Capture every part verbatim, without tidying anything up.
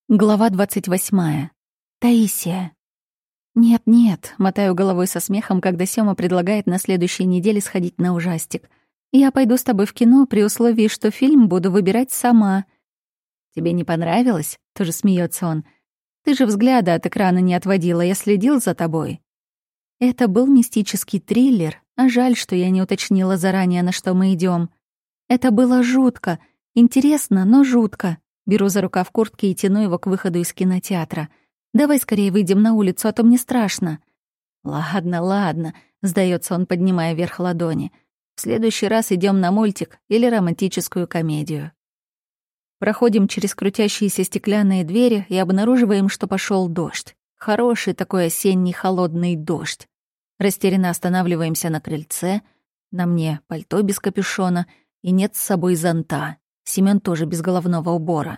Глава двадцать восьмая. Таисия. «Нет-нет», — мотаю головой со смехом, когда Сёма предлагает на следующей неделе сходить на ужастик. «Я пойду с тобой в кино при условии, что фильм буду выбирать сама». «Тебе не понравилось?» — тоже смеется он. «Ты же взгляда от экрана не отводила, я следил за тобой». Это был мистический триллер, а жаль, что я не уточнила заранее, на что мы идем. Это было жутко. Интересно, но жутко. Беру за рукав куртки и тяну его к выходу из кинотеатра. «Давай скорее выйдем на улицу, а то мне страшно». «Ладно, ладно», — сдаётся он, поднимая вверх ладони. «В следующий раз идём на мультик или романтическую комедию». Проходим через крутящиеся стеклянные двери и обнаруживаем, что пошёл дождь. Хороший такой осенний холодный дождь. Растерянно останавливаемся на крыльце. На мне пальто без капюшона и нет с собой зонта. Семён тоже без головного убора.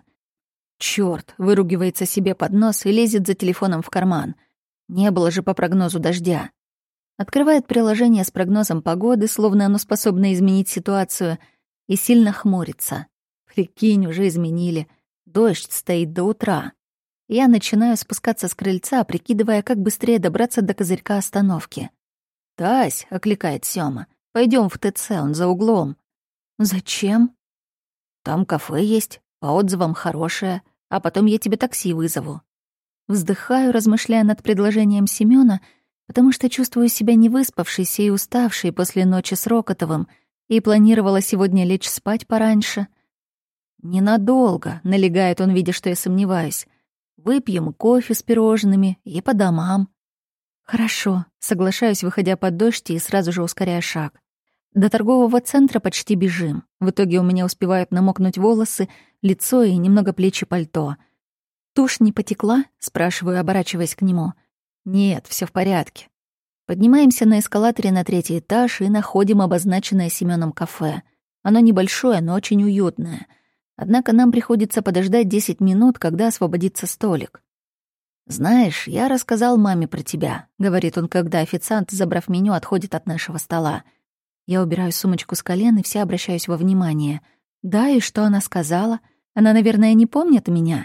Чёрт, выругивается себе под нос и лезет за телефоном в карман. Не было же по прогнозу дождя. Открывает приложение с прогнозом погоды, словно оно способно изменить ситуацию, и сильно хмурится. Прикинь, уже изменили. Дождь стоит до утра. Я начинаю спускаться с крыльца, прикидывая, как быстрее добраться до козырька остановки. «Тась», — окликает Сёма, — «пойдём в ТЦ, он за углом». «Зачем?» «Там кафе есть, по отзывам хорошее, а потом я тебе такси вызову». Вздыхаю, размышляя над предложением Семёна, потому что чувствую себя невыспавшейся и уставшей после ночи с Рокотовым и планировала сегодня лечь спать пораньше. «Ненадолго», — налегает он, видя, что я сомневаюсь. «Выпьем кофе с пирожными и по домам». «Хорошо», — соглашаюсь, выходя под дождь и сразу же ускоряя шаг. До торгового центра почти бежим. В итоге у меня успевают намокнуть волосы, лицо и немного плечи пальто. «Тушь не потекла?» — спрашиваю, оборачиваясь к нему. «Нет, всё в порядке». Поднимаемся на эскалаторе на третий этаж и находим обозначенное Семёном кафе. Оно небольшое, но очень уютное. Однако нам приходится подождать десять минут, когда освободится столик. «Знаешь, я рассказал маме про тебя», — говорит он, когда официант, забрав меню, отходит от нашего стола. Я убираю сумочку с колен и вся обращаюсь во внимание. «Да, и что она сказала? Она, наверное, не помнит меня?»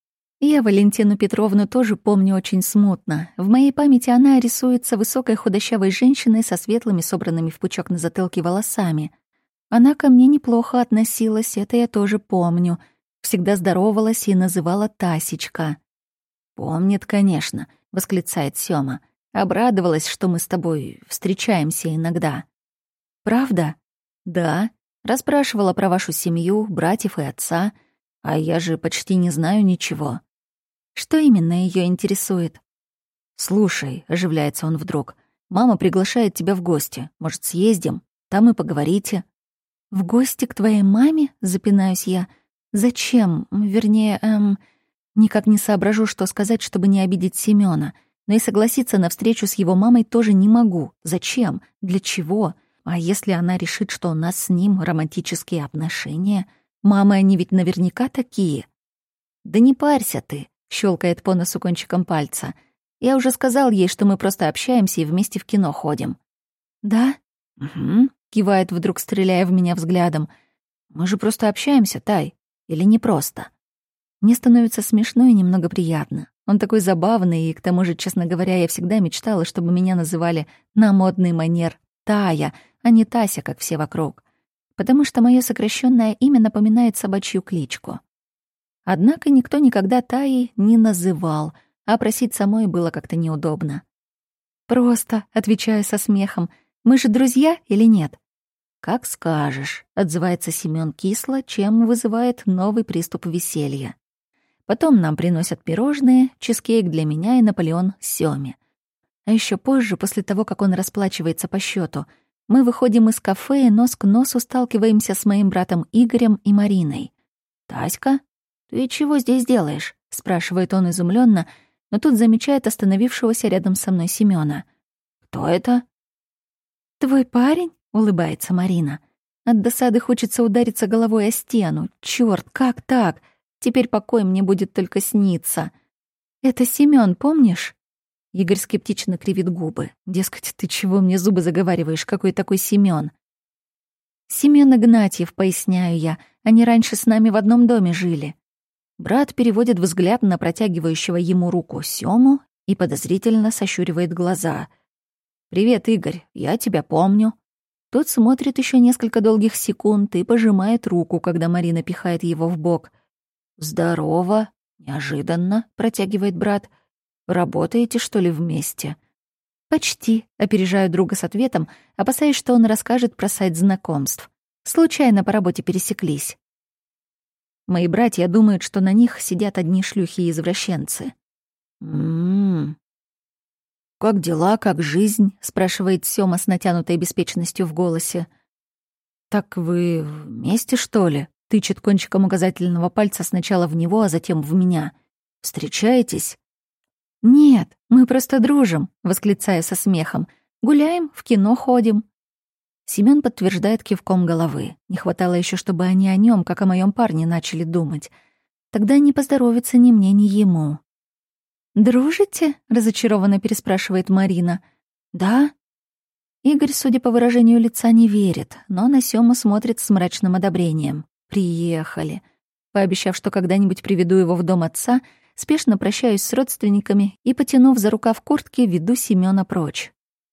Я Валентину Петровну тоже помню очень смутно. В моей памяти она рисуется высокой худощавой женщиной со светлыми, собранными в пучок на затылке волосами. Она ко мне неплохо относилась, это я тоже помню. Всегда здоровалась и называла Тасечка. «Помнит, конечно», — восклицает Сёма. «Обрадовалась, что мы с тобой встречаемся иногда». «Правда?» «Да. Расспрашивала про вашу семью, братьев и отца. А я же почти не знаю ничего». «Что именно её интересует?» «Слушай», — оживляется он вдруг, — «мама приглашает тебя в гости. Может, съездим? Там и поговорите». «В гости к твоей маме?» — запинаюсь я. «Зачем? Вернее, эм...» Никак не соображу, что сказать, чтобы не обидеть Семёна. Но и согласиться на встречу с его мамой тоже не могу. Зачем? Для чего? А если она решит, что у нас с ним романтические отношения? Мамы, они ведь наверняка такие. «Да не парься ты», — щелкает по носу кончиком пальца. «Я уже сказал ей, что мы просто общаемся и вместе в кино ходим». «Да?» «Угу», — кивает вдруг, стреляя в меня взглядом. «Мы же просто общаемся, Тай. Или не просто?» Мне становится смешно и немного приятно. Он такой забавный, и к тому же, честно говоря, я всегда мечтала, чтобы меня называли на модный манер Тая, а не Тася, как все вокруг. Потому что моё сокращённое имя напоминает собачью кличку. Однако никто никогда Таей не называл, а просить самой было как-то неудобно. «Просто», — отвечаю со смехом, — «мы же друзья или нет?» «Как скажешь», — отзывается Семён кисло, чем вызывает новый приступ веселья. Потом нам приносят пирожные, чизкейк для меня и Наполеон Сёме. А ещё позже, после того, как он расплачивается по счёту, мы выходим из кафе и нос к носу сталкиваемся с моим братом Игорем и Мариной. «Таська, ты чего здесь делаешь?» — спрашивает он изумлённо, но тут замечает остановившегося рядом со мной Семёна. «Кто это?» «Твой парень?» — улыбается Марина. От досады хочется удариться головой о стену. Чёрт, как так? Теперь покой мне будет только сниться. «Это Семён, помнишь?» Игорь скептично кривит губы. Дескать, ты чего мне зубы заговариваешь? Какой такой Семён? «Семён Игнатьев», — поясняю я. «Они раньше с нами в одном доме жили». Брат переводит взгляд на протягивающего ему руку Сёму и подозрительно сощуривает глаза. «Привет, Игорь, я тебя помню». Тот смотрит еще несколько долгих секунд и пожимает руку, когда Марина пихает его в бок. «Здорово, неожиданно», — протягивает брат. «Работаете, что ли, вместе?» «Почти», — опережаю друга с ответом, опасаясь, что он расскажет про сайт знакомств. Случайно по работе пересеклись. Мои братья думают, что на них сидят одни шлюхи и извращенцы. «М-м-м. Как дела, как жизнь?» — спрашивает Сёма с натянутой беспечностью в голосе. «Так вы вместе, что ли?» — тычет кончиком указательного пальца сначала в него, а затем в меня. «Встречаетесь?» «Нет, мы просто дружим», — восклицая со смехом. «Гуляем, в кино ходим». Семён подтверждает кивком головы. Не хватало еще, чтобы они о нем, как о моем парне, начали думать. Тогда не поздоровится ни мне, ни ему. «Дружите?» — разочарованно переспрашивает Марина. «Да?» Игорь, судя по выражению лица, не верит, но на Сёму смотрит с мрачным одобрением. «Приехали». Пообещав, что когда-нибудь приведу его в дом отца, спешно прощаюсь с родственниками и, потянув за рукав куртки, веду Семёна прочь.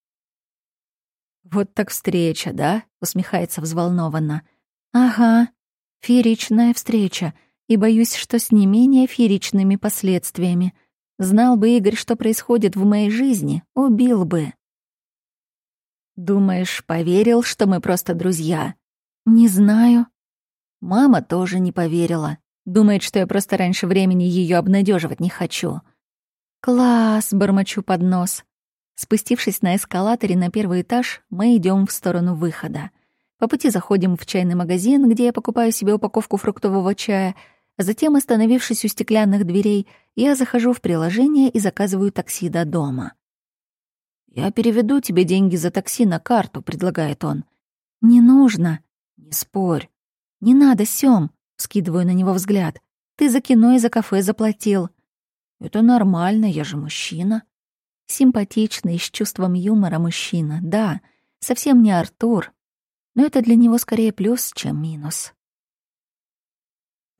«Вот так встреча, да?» — усмехается взволнованно. «Ага, фееричная встреча, и боюсь, что с не менее фееричными последствиями. Знал бы Игорь, что происходит в моей жизни, убил бы». «Думаешь, поверил, что мы просто друзья?» «Не знаю». Мама тоже не поверила. Думает, что я просто раньше времени ее обнадеживать не хочу. «Класс!» — бормочу под нос. Спустившись на эскалаторе на первый этаж, мы идем в сторону выхода. По пути заходим в чайный магазин, где я покупаю себе упаковку фруктового чая, а затем, остановившись у стеклянных дверей, я захожу в приложение и заказываю такси до дома. «Я переведу тебе деньги за такси на карту», — предлагает он. «Не нужно». «Не спорь». «Не надо, Сём», — скидываю на него взгляд. «Ты за кино и за кафе заплатил». «Это нормально, я же мужчина». Симпатичный, с чувством юмора мужчина, да, совсем не Артур. Но это для него скорее плюс, чем минус.